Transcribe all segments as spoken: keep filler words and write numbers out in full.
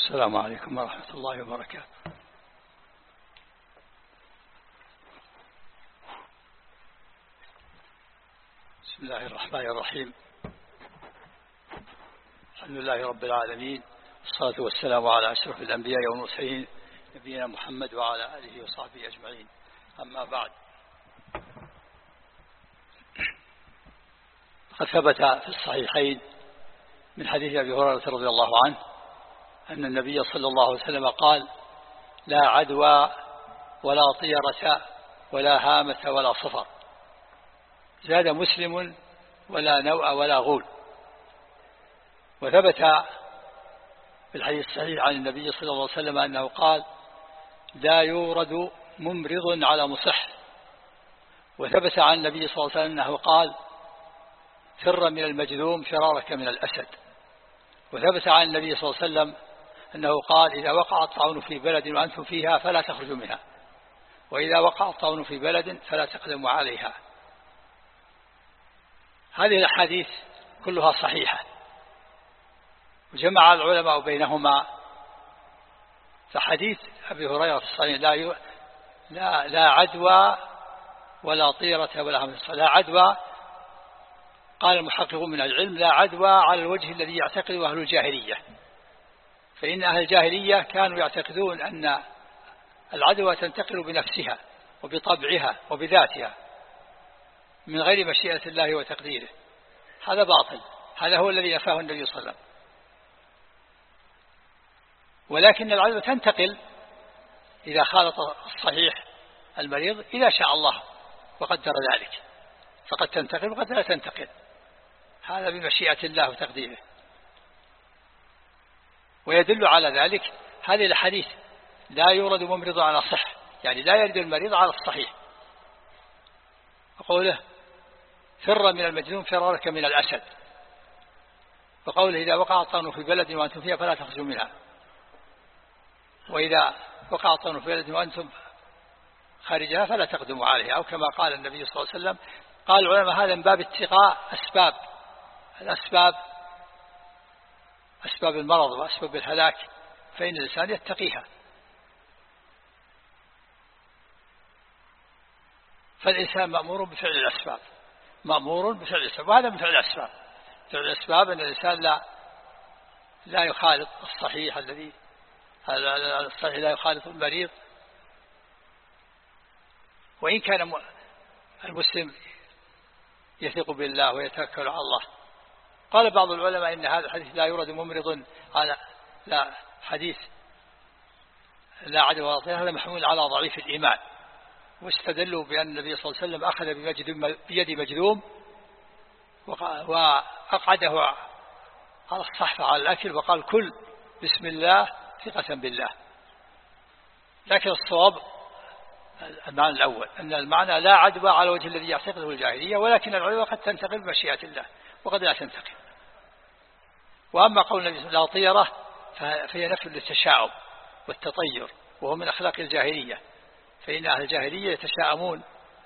السلام عليكم ورحمة الله وبركاته. بسم الله الرحمن الرحيم. الحمد لله رب العالمين، والصلاة والسلام على أشرف الأنبياء والمرسلين نبينا محمد وعلى آله وصحبه أجمعين. أما بعد، قد ثبت في الصحيحين من حديث أبي هريرة رضي الله عنه أن النبي صلى الله عليه وسلم قال: لا عدوى ولا طيرة ولا هامة ولا صفر. زاد مسلم: ولا نوء ولا غول. وثبت في الحديث الصحيح عن النبي صلى الله عليه وسلم أنه قال: لا يورد ممرض على مصح. وثبت عن النبي صلى الله عليه وسلم أنه قال: فر من المجذوم فرارك من الأسد. وثبت عن النبي صلى الله عليه وسلم أنه قال: إذا وقع الطاعون في بلد وأنتم فيها فلا تخرجوا منها، وإذا وقع الطاعون في بلد فلا تقدموا عليها. هذه الأحاديث كلها صحيحة، وجمع العلماء بينهما. فحديث أبي هريرة في الصحيح لا ي... لا لا عدوى ولا طيرة ولا همس. لا عدوى، قال المحققون من العلم: لا عدوى على الوجه الذي يعتقده أهل الجاهلية، فإن أهل الجاهلية كانوا يعتقدون أن العدوى تنتقل بنفسها وبطبعها وبذاتها من غير مشيئة الله وتقديره. هذا باطل، هذا هو الذي نفاه النبي صلى الله عليه وسلم. ولكن العدوى تنتقل إذا خالط الصحيح المريض إذا شاء الله وقدر ذلك، فقد تنتقل وقد لا تنتقل، هذا بمشيئة الله وتقديره. ويدل على ذلك هذه الحديث: لا يورد ممرض على صح، يعني لا يرد المريض على الصحيح. وقوله: فر من المجنون فرارك من الأسد. وقوله: إذا وقع الطاعون في بلد وأنتم فيها فلا تخرجوا منها، وإذا وقع الطاعون في بلد وأنتم خارجها فلا تقدموا عليها، أو كما قال النبي صلى الله عليه وسلم. قال العلماء: هذا من باب اتقاء أسباب الأسباب أسباب المرض وأسباب الهلاك، فإن الإنسان يتقيها. فالإنسان مأمور بفعل الأسباب، مأمور بفعل الأسباب، وهذا من فعل الأسباب. فعل الأسباب أن الإنسان لا لا يخالط الصحيح الذي الصحيح لا يخالط المريض، وإن كان المسلم يثق بالله ويتوكل على الله. قال بعض العلماء إن هذا الحديث لا يورد ممرض على لا حديث لا عدوى ولا طيرة، هذا محمول على ضعيف الإيمان. واستدلوا بأن النبي صلى الله عليه وسلم أخذ بيد مجذوم وأقعده على الصحفة على الأكل وقال: كل بسم الله ثقة بالله. لكن الصواب المعنى الأول، أن المعنى لا عدوى على وجه الذي يعتقده الجاهلية، ولكن العدوى قد تنتقل بمشيئة الله وقد لا تنتقل. وأما قول النبي لا طيرة فهي نفي للتشاؤم والتطير، وهو من أخلاق الجاهلية، فإن أهل الجاهلية يتشاءمون،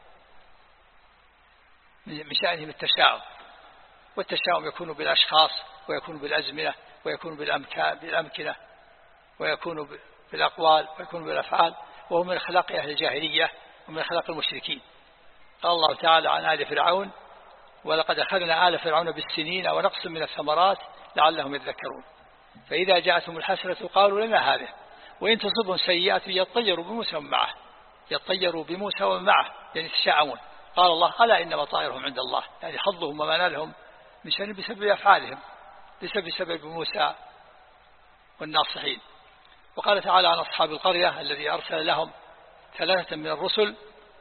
من شأنهم التشاؤم. والتشاؤم يكون بالأشخاص، ويكون بالأزمنة، ويكون بالأمكنة، ويكون بالأقوال، ويكون بالأفعال، وهو من أخلاق أهل الجاهلية ومن أخلاق المشركين. قال الله تعالى عن آل فرعون: ولقد أخذنا آل فرعون بالسنين ونقص من الثمرات لعلهم يذكرون. فإذا جاءتهم الحسرة قالوا لنا هذه، وإن تصبهم سيئات يطيروا بموسى ومعه يطيروا بموسى ومعه يعني يتشاءمون. قال الله: ألا إنما طائرهم عند الله، يعني حظهم وما نالهم من شر بسبب أفعالهم، ليس بسبب موسى والناصحين. وقال تعالى عن أصحاب القرية الذي أرسل لهم ثلاثة من الرسل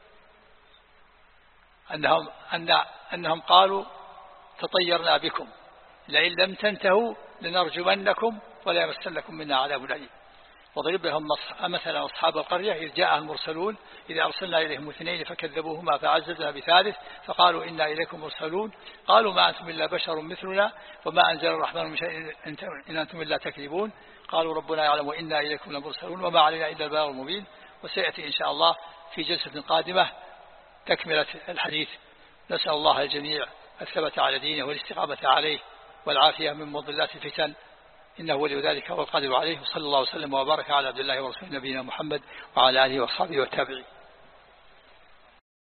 أنهم, أن أنهم قالوا: تطيرنا بكم لئن لم تنتهوا لنرجمنكم ولا يمسنكم منا عذاب أليم. وضرب لهم مثلا أصحاب القرية إذ جاء المرسلون إذا أرسلنا إليهم اثنين فكذبوهما فعززنا بثالث فقالوا إنا إليكم مرسلون قالوا ما أنتم إلا بشر مثلنا وما أنزل الرحمن من شيء إن أنتم إلا تكذبون قالوا ربنا يعلم وإنا إليكم لمرسلون وما علينا إلا البلاغ المبين. وسيأتي إن شاء الله في جلسة قادمة تكملة الحديث. نسأل الله الجميع الثبات على دينه والاستقامة عليه والعافية من مضلات الفتن، إنه ولي ذلك والقادر عليه. وصلى الله وسلم وبارك على عبد الله ورسوله نبينا محمد وعلى آله وصحبه والتابعين.